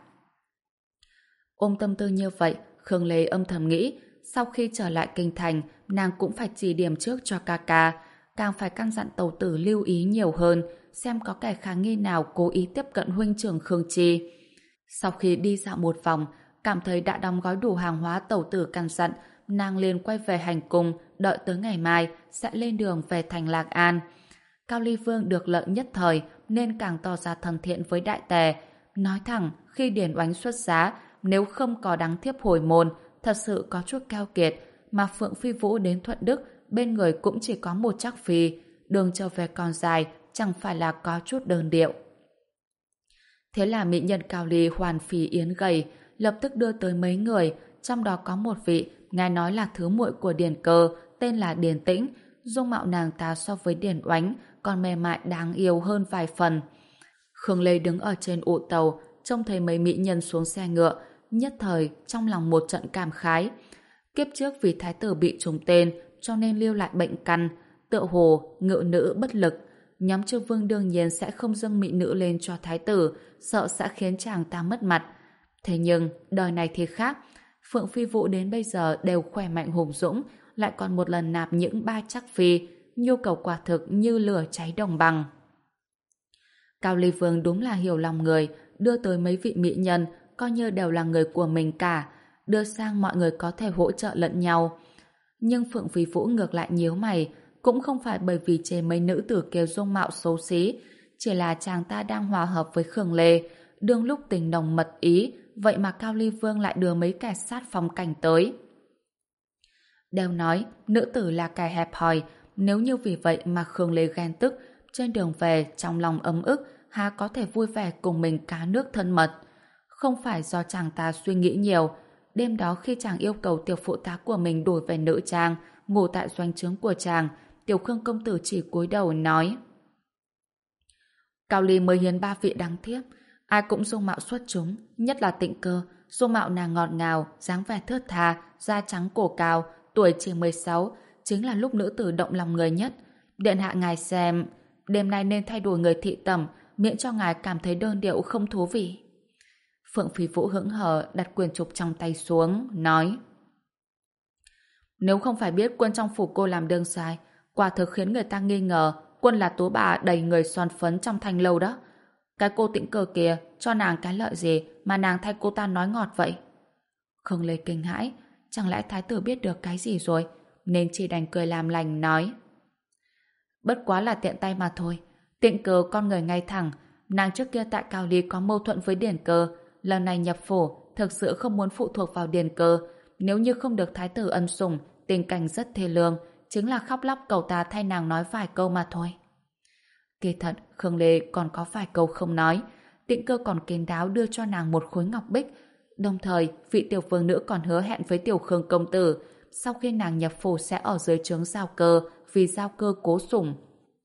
Ôm tâm tư như vậy, Khương Lê âm thầm nghĩ, sau khi trở lại kinh thành, nàng cũng phải chỉ điểm trước cho ca ca, càng phải căn dặn tàu tử lưu ý nhiều hơn, xem có kẻ khả nghi nào cố ý tiếp cận huynh trưởng Khương Chi. Sau khi đi dạo một vòng, cảm thấy đã đóng gói đủ hàng hóa tàu tử căn dặn, nàng liền quay về hành cung, đợi tới ngày mai sẽ lên đường về thành Lạc An. Cao Ly Vương được lợi nhất thời nên càng tỏ ra thân thiện với đại tề. Nói thẳng, khi Điền Oánh xuất giá, nếu không có đắng thiếp hồi môn, thật sự có chút keo kiệt, mà Phượng Phi Vũ đến Thuận Đức, bên người cũng chỉ có một chắc phi, đường trở về còn dài, chẳng phải là có chút đơn điệu. Thế là mỹ nhân Cao Ly hoàn phì yến gầy, lập tức đưa tới mấy người, trong đó có một vị, nghe nói là thứ muội của Điền Cơ, tên là Điền Tĩnh, dung mạo nàng ta so với Điền Oánh còn mềm mại đáng yêu hơn vài phần. Khương Lê đứng ở trên ụ tàu, trông thấy mấy mỹ nhân xuống xe ngựa, nhất thời trong lòng một trận cảm khái. Kiếp trước vì thái tử bị trùng tên, cho nên lưu lại bệnh căn, tựa hồ ngự nữ bất lực. Nhóm Trương Vương đương nhiên sẽ không dâng mỹ nữ lên cho thái tử, sợ sẽ khiến chàng ta mất mặt. Thế nhưng đời này thì khác, Phượng Phi Vũ đến bây giờ đều khỏe mạnh hùng dũng, lại còn một lần nạp những ba chắc phi, nhu cầu quả thực như lửa cháy đồng bằng. Cao Ly Vương đúng là hiểu lòng người, đưa tới mấy vị mỹ nhân, coi như đều là người của mình cả, đưa sang mọi người có thể hỗ trợ lẫn nhau. Nhưng Phượng Phi Vũ ngược lại nhíu mày, cũng không phải bởi vì chế mấy nữ tử kia dung mạo xấu xí, chỉ là chàng ta đang hòa hợp với Khương Lê, đương lúc tình nồng mật ý, vậy mà Cao Ly Vương lại đưa mấy kẻ sát phong cảnh tới. Đều nói, nữ tử là kẻ hẹp hòi, nếu như vì vậy mà Khương Lê ghen tức, trên đường về trong lòng ấm ức, há có thể vui vẻ cùng mình cá nước thân mật. Không phải do chàng ta suy nghĩ nhiều, đêm đó khi chàng yêu cầu tiểu phụ tá của mình đổi về nữ trang, ngủ tại doanh trướng của chàng, tiểu Khương công tử chỉ cúi đầu nói: Cao Ly mới hiến ba vị đáng thiếp, ai cũng dung mạo xuất chúng, nhất là Tịnh Cơ, dung mạo nàng ngọt ngào, dáng vẻ thướt tha, da trắng cổ cao, tuổi chỉ mười sáu, chính là lúc nữ tử động lòng người nhất. Điện hạ ngài xem, đêm nay nên thay đổi người thị tẩm, miễn cho ngài cảm thấy đơn điệu không thú vị. Phượng Phi Vũ hững hờ đặt quyền trục trong tay xuống, nói: Nếu không phải biết quân trong phủ cô làm đơn sai, quả thực khiến người ta nghi ngờ quân là tú bà đầy người son phấn trong thanh lâu đó. Cái cô Tĩnh Cơ kia cho nàng cái lợi gì mà nàng thay cô ta nói ngọt vậy? Khương Lê kinh hãi, chẳng lẽ thái tử biết được cái gì rồi, nên chỉ đành cười làm lành nói: Bất quá là tiện tay mà thôi. Tịnh Cơ con người ngay thẳng, nàng trước kia tại Cao Ly có mâu thuẫn với Điền Cơ, lần này nhập phủ thực sự không muốn phụ thuộc vào Điền Cơ, nếu như không được thái tử ân sủng, tình cảnh rất thê lương, chính là khóc lóc cầu ta thay nàng nói vài câu mà thôi. Kỳ thật, Khương Lê còn có vài câu không nói. Tịnh Cơ còn kín đáo đưa cho nàng một khối ngọc bích. Đồng thời, vị tiểu vương nữ còn hứa hẹn với tiểu Khương công tử, sau khi nàng nhập phủ sẽ ở dưới trướng Giao Cơ, vì Giao Cơ cố sủng.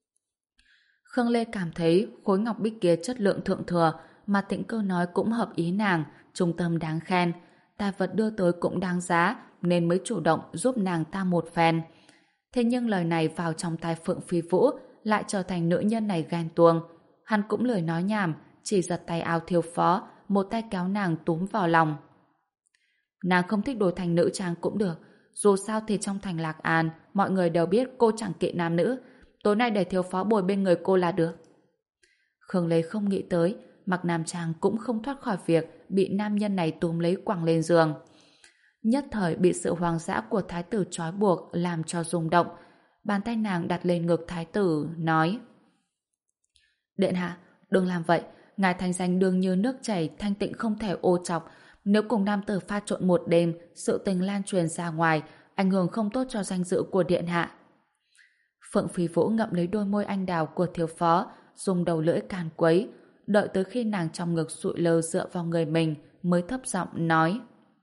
Khương Lê cảm thấy khối ngọc bích kia chất lượng thượng thừa, mà Tịnh Cơ nói cũng hợp ý nàng, trung tâm đáng khen. Tài vật đưa tới cũng đáng giá, nên mới chủ động giúp nàng ta một phen. Thế nhưng lời này vào trong tai Phượng Phi Vũ lại trở thành nữ nhân này ghen tuông. Hắn cũng lười nói nhảm, chỉ giật tay áo thiếu phó, một tay kéo nàng túm vào lòng. Nàng không thích đổi thành nữ trang cũng được, dù sao thì trong thành Lạc An mọi người đều biết cô chẳng kỵ nam nữ, tối nay để thiếu phó bồi bên người cô là được. Khương Lê không nghĩ tới mặc nam trang cũng không thoát khỏi việc bị nam nhân này túm lấy quẳng lên giường. Nhất thời bị sự hoang dã của thái tử trói buộc làm cho rung động. Bàn tay nàng đặt lên ngực thái tử, nói: Điện hạ, đừng làm vậy, ngài thành danh đương như nước chảy, thanh tịnh không thể ô chọc. Nếu cùng nam tử pha trộn một đêm, sự tình lan truyền ra ngoài, ảnh hưởng không tốt cho danh dự của điện hạ. Phượng Phi Vũ ngậm lấy đôi môi anh đào của thiếu phó, dùng đầu lưỡi càn quấy, đợi tới khi nàng trong ngực sụi lơ dựa vào người mình, mới thấp giọng nói.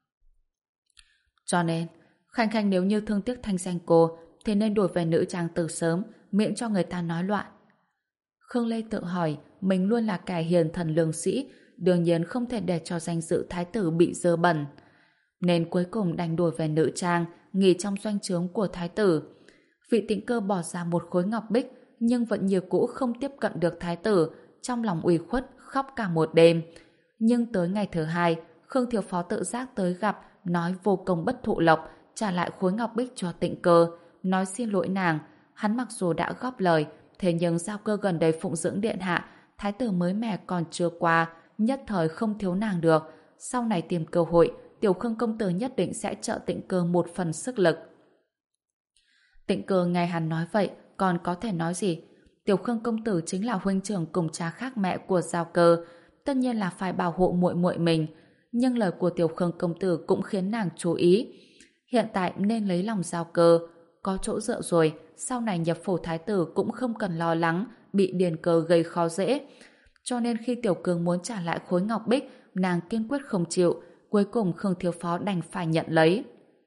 Cho nên, Khanh Khanh nếu như thương tiếc thanh danh cô, thì nên đổi về nữ trang từ sớm, miễn cho người ta nói loạn. Khương Lê tự hỏi, mình luôn là kẻ hiền thần lương sĩ, đương nhiên không thể để cho danh dự thái tử bị dơ bẩn. Nên cuối cùng đành đổi về nữ trang, nghỉ trong doanh trướng của thái tử. Vị Tịnh Cơ bỏ ra một khối ngọc bích, nhưng vẫn như cũ không tiếp cận được thái tử, trong lòng ủy khuất, khóc cả một đêm. Nhưng tới ngày thứ hai, Khương Thiếu Phó tự giác tới gặp, nói vô công bất thụ lộc, trả lại khối ngọc bích cho Tịnh Cơ, nói xin lỗi nàng. Hắn mặc dù đã góp lời, thế nhưng Giao Cơ gần đây phụng dưỡng điện hạ, thái tử mới mẻ còn chưa qua, nhất thời không thiếu nàng được. Sau này tìm cơ hội, Tiểu Khương công tử nhất định sẽ trợ Tịnh Cơ một phần sức lực. Tịnh Cơ nghe hắn nói vậy, còn có thể nói gì? Tiểu Khương công tử chính là huynh trưởng cùng cha khác mẹ của Giao Cơ, tất nhiên là phải bảo hộ muội muội mình. Nhưng lời của Tiểu Khương công tử cũng khiến nàng chú ý. Hiện tại nên lấy lòng Giao Cơ, có chỗ dựa rồi, sau này nhập phủ thái tử cũng không cần lo lắng bị Điền Cơ gây khó dễ. Cho nên khi Tiểu Cương muốn trả lại khối ngọc bích, nàng kiên quyết không chịu, cuối cùng Khương Thiếu Phó đành phải nhận lấy.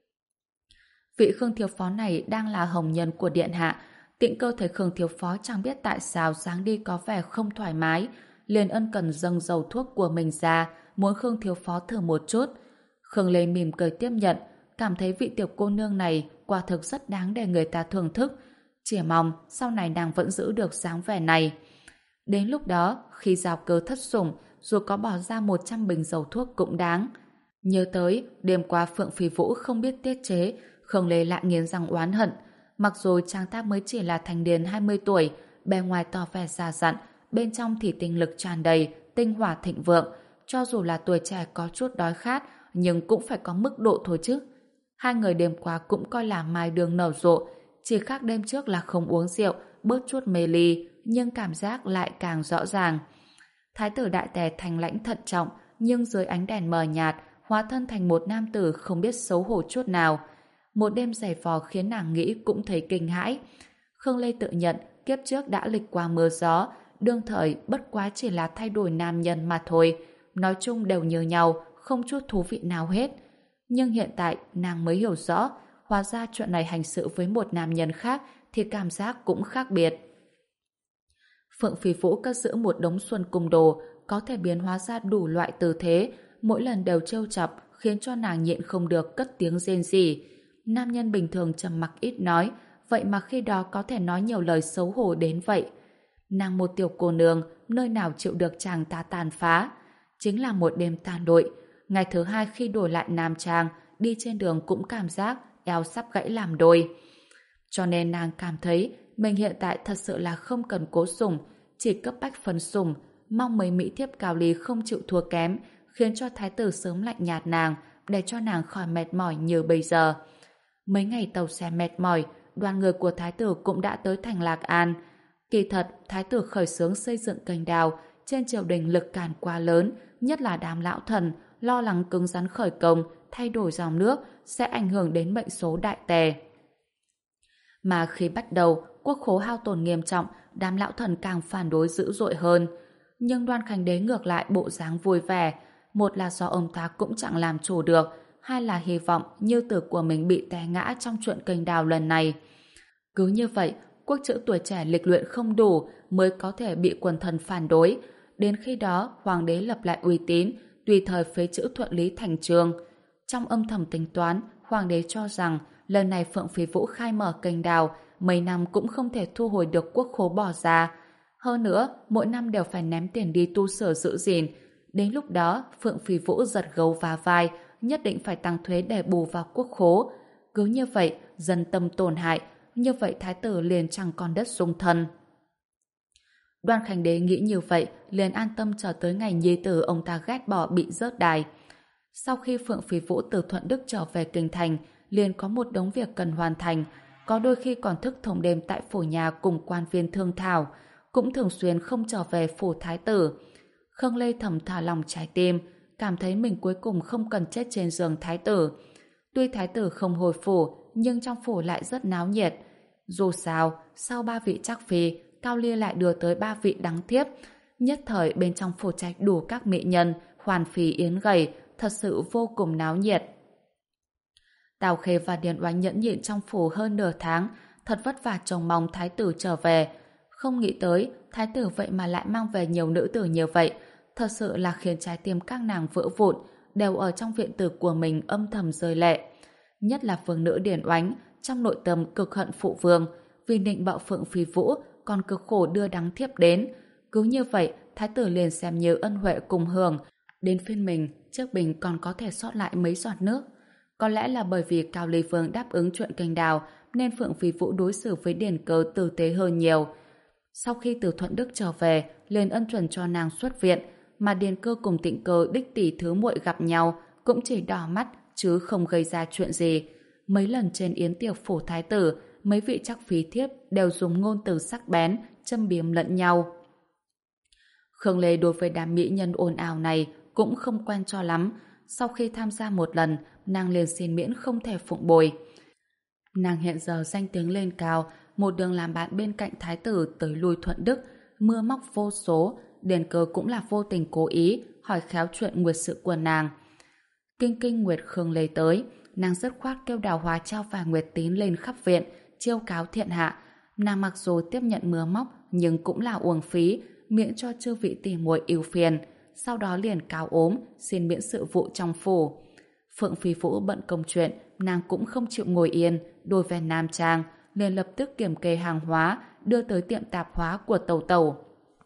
Vị Khương Thiếu Phó này đang là hồng nhân của điện hạ. Tịnh Cơ thấy Khương Thiếu Phó chẳng biết tại sao dáng đi có vẻ không thoải mái, liền ân cần dâng dầu thuốc của mình ra, muốn Khương Thiếu Phó thử một chút. Khương Lê mỉm cười tiếp nhận, cảm thấy vị tiểu cô nương này quả thực rất đáng để người ta thưởng thức. Chỉ mong sau này nàng vẫn giữ được dáng vẻ này. Đến lúc đó, khi Giao Cơ thất sủng, dù có bỏ ra một trăm bình dầu thuốc cũng đáng. Nhớ tới, đêm qua Phượng Phi Vũ không biết tiết chế, Khương Lê lại nghiến răng oán hận. Mặc dù chàng ta mới chỉ là thành niên hai mươi tuổi, bề ngoài tỏ vẻ già dặn, bên trong thì tinh lực tràn đầy, tinh hỏa thịnh vượng. Cho dù là tuổi trẻ có chút đói khát, nhưng cũng phải có mức độ thôi chứ. Hai người đêm qua cũng coi là mai đường nở rộ, chỉ khác đêm trước là không uống rượu, bớt chút mê ly, nhưng cảm giác lại càng rõ ràng. Thái tử Đại Tề thành lãnh thận trọng, nhưng dưới ánh đèn mờ nhạt, hóa thân thành một nam tử không biết xấu hổ chút nào. Một đêm giày vò khiến nàng nghĩ cũng thấy kinh hãi. Khương Lê tự nhận kiếp trước đã lịch qua mưa gió, đương thời bất quá chỉ là thay đổi nam nhân mà thôi. Nói chung đều như nhau, không chút thú vị nào hết. Nhưng hiện tại nàng mới hiểu rõ, hóa ra chuyện này hành sự với một nam nhân khác thì cảm giác cũng khác biệt. Phượng Phi Vũ cất giữ một đống xuân cung đồ, có thể biến hóa ra đủ loại tư thế, mỗi lần đều trêu chọc, khiến cho nàng nhịn không được cất tiếng rên rỉ. Nam nhân bình thường trầm mặc ít nói, vậy mà khi đó có thể nói nhiều lời xấu hổ đến vậy. Nàng một tiểu cô nương, nơi nào chịu được chàng ta tàn phá. Chính là một đêm tàn đội. Ngày thứ hai khi đổi lại nam trang, đi trên đường cũng cảm giác eo sắp gãy làm đôi. Cho nên nàng cảm thấy mình hiện tại thật sự là không cần cố sủng, chỉ cấp bách phấn sủng, mong mấy mỹ thiếp cao ly không chịu thua kém, khiến cho thái tử sớm lạnh nhạt nàng, để cho nàng khỏi mệt mỏi như bây giờ. Mấy ngày tàu xe mệt mỏi, đoàn người của thái tử cũng đã tới thành Lạc An. Kỳ thật, thái tử khởi xướng xây dựng kênh đào, trên triều đình lực càn quá lớn, nhất là đám lão thần, lo lắng cứng rắn khởi công, thay đổi dòng nước, sẽ ảnh hưởng đến mệnh số Đại Tề. Mà khi bắt đầu, quốc khố hao tổn nghiêm trọng, đám lão thần càng phản đối dữ dội hơn. Nhưng Đoan Khánh Đế ngược lại bộ dáng vui vẻ. Một là do ông ta cũng chẳng làm chủ được, hai là hy vọng như tử của mình bị té ngã trong chuyện kênh đào lần này. Cứ như vậy, quốc chữ tuổi trẻ lịch luyện không đủ mới có thể bị quần thần phản đối. Đến khi đó, hoàng đế lập lại uy tín, tùy thời phế chữ thuận lý thành chương. Trong âm thầm tính toán, hoàng đế cho rằng lần này Phượng Phi Vũ khai mở kênh đào, mấy năm cũng không thể thu hồi được quốc khố bỏ ra. Hơn nữa, mỗi năm đều phải ném tiền đi tu sửa giữ gìn. Đến lúc đó, Phượng Phi Vũ giật gấu và vai, nhất định phải tăng thuế để bù vào quốc khố. Cứ như vậy, dân tâm tổn hại, như vậy thái tử liền chẳng còn đất dung thân. Đoan Khánh Đế nghĩ như vậy, liền an tâm chờ tới ngày nhi tử ông ta ghét bỏ bị rớt đài. Sau khi Phượng Phi Vũ từ Thuận Đức trở về kinh thành, liền có một đống việc cần hoàn thành, có đôi khi còn thức thông đêm tại phủ nhà cùng quan viên thương thảo, cũng thường xuyên không trở về phủ thái tử. Khương Lê thầm thả lòng trái tim, cảm thấy mình cuối cùng không cần chết trên giường thái tử. Tuy thái tử không hồi phủ, nhưng trong phủ lại rất náo nhiệt. Dù sao, sau ba vị trắc phi, Cao Ly lại đưa tới ba vị đắng thiếp. Nhất thời bên trong phủ trạch đủ các mỹ nhân, hoàn phì yến gầy, thật sự vô cùng náo nhiệt. Tào Khê và Điền Oánh nhẫn nhịn trong phủ hơn nửa tháng, thật vất vả trông mong thái tử trở về. Không nghĩ tới, thái tử vậy mà lại mang về nhiều nữ tử như vậy, thật sự là khiến trái tim các nàng vỡ vụn, đều ở trong viện tử của mình âm thầm rơi lệ. Nhất là vương nữ Điền Oánh, trong nội tâm cực hận phụ vương, vì nịnh bợ Phượng Phi Vũ, còn cực khổ đưa đắng thiếp đến. Cứ như vậy, thái tử liền xem như ân huệ cùng hưởng, đến phiên mình, chiếc bình còn có thể sót lại mấy giọt nước. Có lẽ là bởi vì Cao Ly Vương đáp ứng chuyện canh đào, nên Phượng Phi Vũ đối xử với Điền Cơ tử tế hơn nhiều. Sau khi từ Thuận Đức trở về, liền ân chuẩn cho nàng xuất viện, mà Điền Cơ cùng Tịnh Cơ đích tỷ thứ muội gặp nhau cũng chỉ đỏ mắt chứ không gây ra chuyện gì. Mấy lần trên yến tiệc phủ thái tử, mấy vị trắc phí thiếp đều dùng ngôn từ sắc bén châm biếm lẫn nhau. Khương Lê đối với đám mỹ nhân ồn ào này cũng không quen cho lắm. Sau khi tham gia một lần, nàng liền xin miễn không thể phụng bồi. Nàng hiện giờ danh tiếng lên cao, một đường làm bạn bên cạnh thái tử tới lui Thuận Đức, mưa móc vô số. Điền Cơ cũng là vô tình cố ý hỏi khéo chuyện nguyệt sự của nàng. Kinh kinh nguyệt Khương Lê tới, nàng dứt khoát kêu Đào Hóa trao vài nguyệt tín lên khắp viện, chiêu cáo thiện hạ. Nàng mặc dù tiếp nhận mưa móc, nhưng cũng là uổng phí, miễn cho chư vị tỷ muội ưu phiền. Sau đó liền cáo ốm, xin miễn sự vụ trong phủ. Phượng Phi Vũ bận công chuyện, nàng cũng không chịu ngồi yên, đôi ven nam trang, liền lập tức kiểm kê hàng hóa, đưa tới tiệm tạp hóa của Tẩu Tẩu.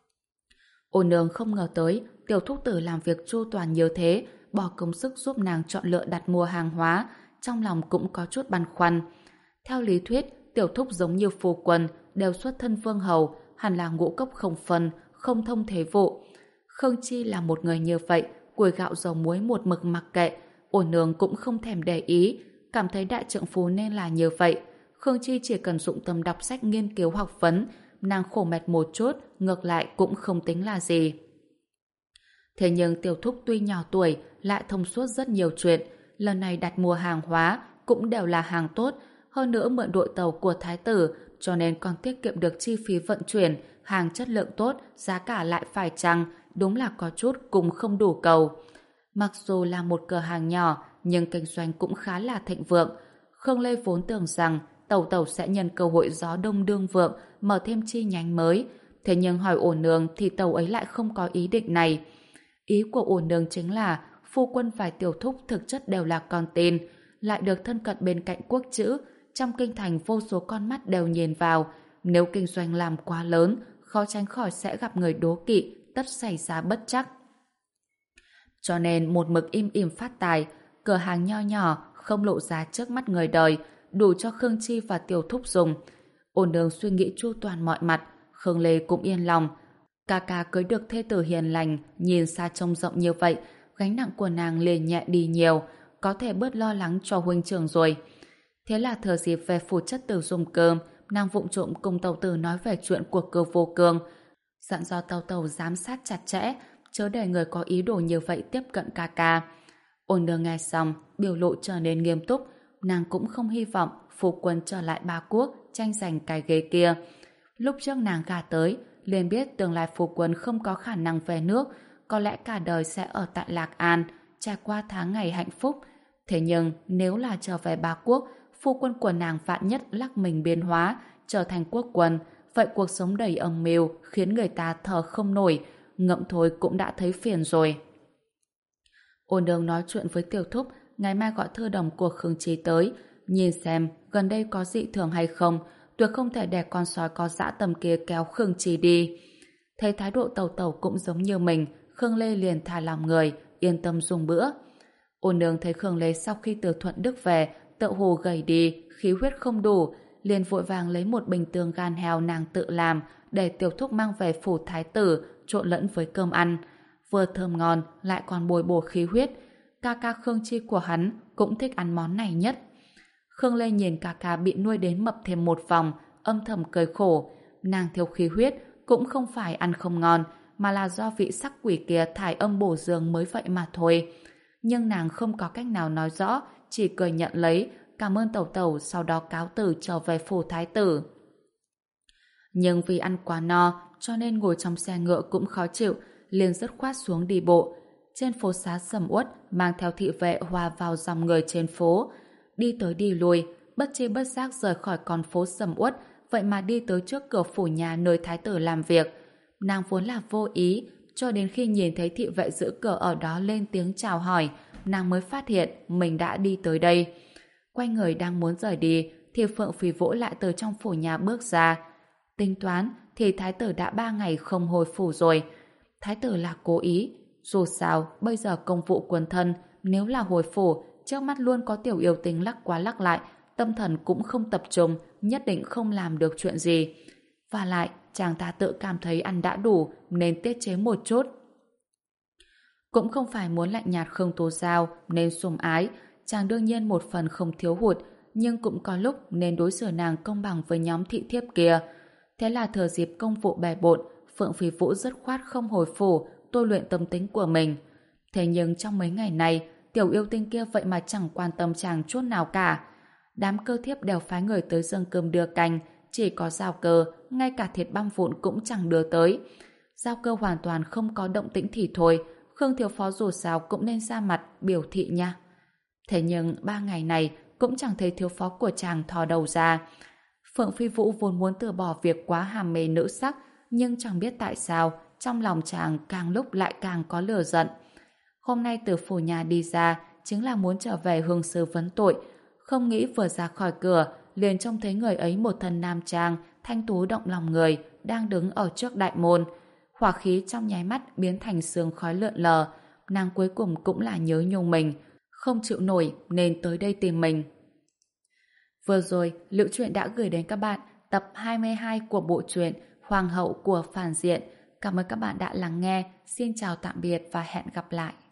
Ô nương không ngờ tới, tiểu thúc tử làm việc chu toàn như thế, bỏ công sức giúp nàng chọn lựa đặt mua hàng hóa, trong lòng cũng có chút băn khoăn. Theo lý thuyết, tiểu thúc giống như phu quân, đều xuất thân vương hầu, hẳn là ngũ cốc không phân, không thông thế vụ. Khương Chi là một người như vậy, củi gạo dầu muối một mực mặc kệ, ổn nương cũng không thèm để ý, cảm thấy đại trượng phu nên là như vậy. Khương Chi chỉ cần dụng tâm đọc sách nghiên cứu học vấn, nàng khổ mệt một chút, ngược lại cũng không tính là gì. Thế nhưng tiểu thúc tuy nhỏ tuổi, lại thông suốt rất nhiều chuyện, lần này đặt mua hàng hóa cũng đều là hàng tốt, hơn nữa mượn đội tàu của thái tử, cho nên còn tiết kiệm được chi phí vận chuyển, hàng chất lượng tốt, giá cả lại phải chăng, đúng là có chút cũng không đủ cầu. Mặc dù là một cửa hàng nhỏ, nhưng kinh doanh cũng khá là thịnh vượng. Khương Lê vốn tưởng rằng Tẩu Tẩu sẽ nhân cơ hội gió đông đương vượng, mở thêm chi nhánh mới. Thế nhưng hỏi ổn nương thì Tẩu ấy lại không có ý định này. Ý của ổn nương chính là phu quân phải tiểu thúc thực chất đều là con tin, lại được thân cận bên cạnh quốc chữ. Trong kinh thành vô số con mắt đều nhìn vào. Nếu kinh doanh làm quá lớn, khó tránh khỏi sẽ gặp người đố kỵ, tất xảy ra bất trắc. Cho nên một mực im im phát tài, cửa hàng nho nhỏ, không lộ giá trước mắt người đời, đủ cho Khương Chi và tiểu thúc dùng. Ôn nương suy nghĩ chu toàn mọi mặt, Khương Lê cũng yên lòng. Ca ca cưới được thê tử hiền lành, nhìn xa trông rộng như vậy, gánh nặng của nàng liền nhẹ đi nhiều, có thể bớt lo lắng cho huynh trưởng rồi. Thế là thừa dịp về phủ chất tử dùng cơm, nàng vụng trộm cùng Tẩu Tử nói về chuyện của Cơ Vô Cương, dặn dò Tẩu Tẩu giám sát chặt chẽ, chớ để người có ý đồ như vậy tiếp cận ca ca. Ôn nương nghe xong, biểu lộ trở nên nghiêm túc, nàng cũng không hy vọng phu quân trở lại Ba Quốc tranh giành cái ghế kia. Lúc trước nàng gả tới, liền biết tương lai phu quân không có khả năng về nước, có lẽ cả đời sẽ ở tại Lạc An, trải qua tháng ngày hạnh phúc. Thế nhưng nếu là trở về Ba Quốc, phu quân của nàng vạn nhất lắc mình biến hóa, trở thành quốc quân, vậy cuộc sống đầy âm mưu khiến người ta thở không nổi, ngậm thôi cũng đã thấy phiền rồi. Ôn nương nói chuyện với tiểu thúc, ngày mai gọi thư đồng của Khương Chi tới, nhìn xem gần đây có dị thường hay không, tuyệt không thể để con sói có dã tâm kia kéo Khương Chi đi. Thấy thái độ Tẩu Tẩu cũng giống như mình, Khương Lê liền thả lòng người, yên tâm dùng bữa. Ôn nương thấy Khương Lê sau khi từ Thuận Đức về, tựa hồ gầy đi, khí huyết không đủ, liền vội vàng lấy một bình tương gan heo nàng tự làm để tiểu thúc mang về phủ thái tử trộn lẫn với cơm ăn, vừa thơm ngon lại còn bồi bổ khí huyết. Ca ca Khương Chi của hắn cũng thích ăn món này nhất. Khương Lê nhìn ca ca bị nuôi đến mập thêm một vòng, âm thầm cười khổ. Nàng thiếu khí huyết cũng không phải ăn không ngon, mà là do vị sắc quỷ kia thải âm bổ dương mới vậy mà thôi. Nhưng nàng không có cách nào nói rõ, chỉ cười nhận lấy, cảm ơn tẩu tẩu, sau đó cáo từ trở về phủ thái tử. Nhưng vì ăn quá no, cho nên ngồi trong xe ngựa cũng khó chịu, liền dứt khoát xuống đi bộ. Trên phố xá sầm uất, mang theo thị vệ hòa vào dòng người trên phố. Đi tới đi lui, bất chi bất giác rời khỏi con phố sầm uất, vậy mà đi tới trước cửa phủ nhà nơi thái tử làm việc. Nàng vốn là vô ý, cho đến khi nhìn thấy thị vệ giữ cửa ở đó lên tiếng chào hỏi, nàng mới phát hiện mình đã đi tới đây. Quay người đang muốn rời đi, thì Phượng Phi Vũ lại từ trong phủ nhà bước ra. Tính toán thì thái tử đã ba ngày không hồi phủ rồi. Thái tử là cố ý, dù sao bây giờ công vụ quân thân, nếu là hồi phủ, trước mắt luôn có tiểu yêu tinh lắc qua lắc lại, tâm thần cũng không tập trung, nhất định không làm được chuyện gì. Và lại, chàng ta tự cảm thấy ăn đã đủ nên tiết chế một chút. Cũng không phải muốn lạnh nhạt Khương Tố Giao nên sủng ái, chàng đương nhiên một phần không thiếu hụt, nhưng cũng có lúc nên đối xử nàng công bằng với nhóm thị thiếp kia. Thế là thừa dịp công vụ bề bộn, Phượng Phi Vũ dứt khoát không hồi phủ, tôi luyện tâm tính của mình. Thế nhưng trong mấy ngày này, tiểu yêu tinh kia vậy mà chẳng quan tâm chàng chút nào cả. Đám cơ thiếp đều phái người tới dâng cơm đưa canh, chỉ có Giao Cơ, ngay cả thịt băm vụn cũng chẳng đưa tới. Giao Cơ hoàn toàn không có động tĩnh thì thôi, Khương thiếu phó dù sao cũng nên ra mặt biểu thị nha. Thế nhưng ba ngày này cũng chẳng thấy thiếu phó của chàng thò đầu ra. Phượng Phi Vũ vốn muốn từ bỏ việc quá hàm mê nữ sắc, nhưng chẳng biết tại sao trong lòng chàng càng lúc lại càng có lửa giận. Hôm nay từ phủ nhà đi ra chính là muốn trở về hương sư vấn tội, không nghĩ vừa ra khỏi cửa liền trông thấy người ấy một thân nam trang thanh tú động lòng người đang đứng ở trước đại môn. Hỏa khí trong nháy mắt biến thành sương khói lượn lờ. Nàng cuối cùng cũng là nhớ nhung mình, không chịu nổi nên tới đây tìm mình. Vừa rồi, Liễu Chuyện đã gửi đến các bạn tập hai mươi hai của bộ truyện Hoàng hậu của phản diện. Cảm ơn các bạn đã lắng nghe. Xin chào tạm biệt và hẹn gặp lại.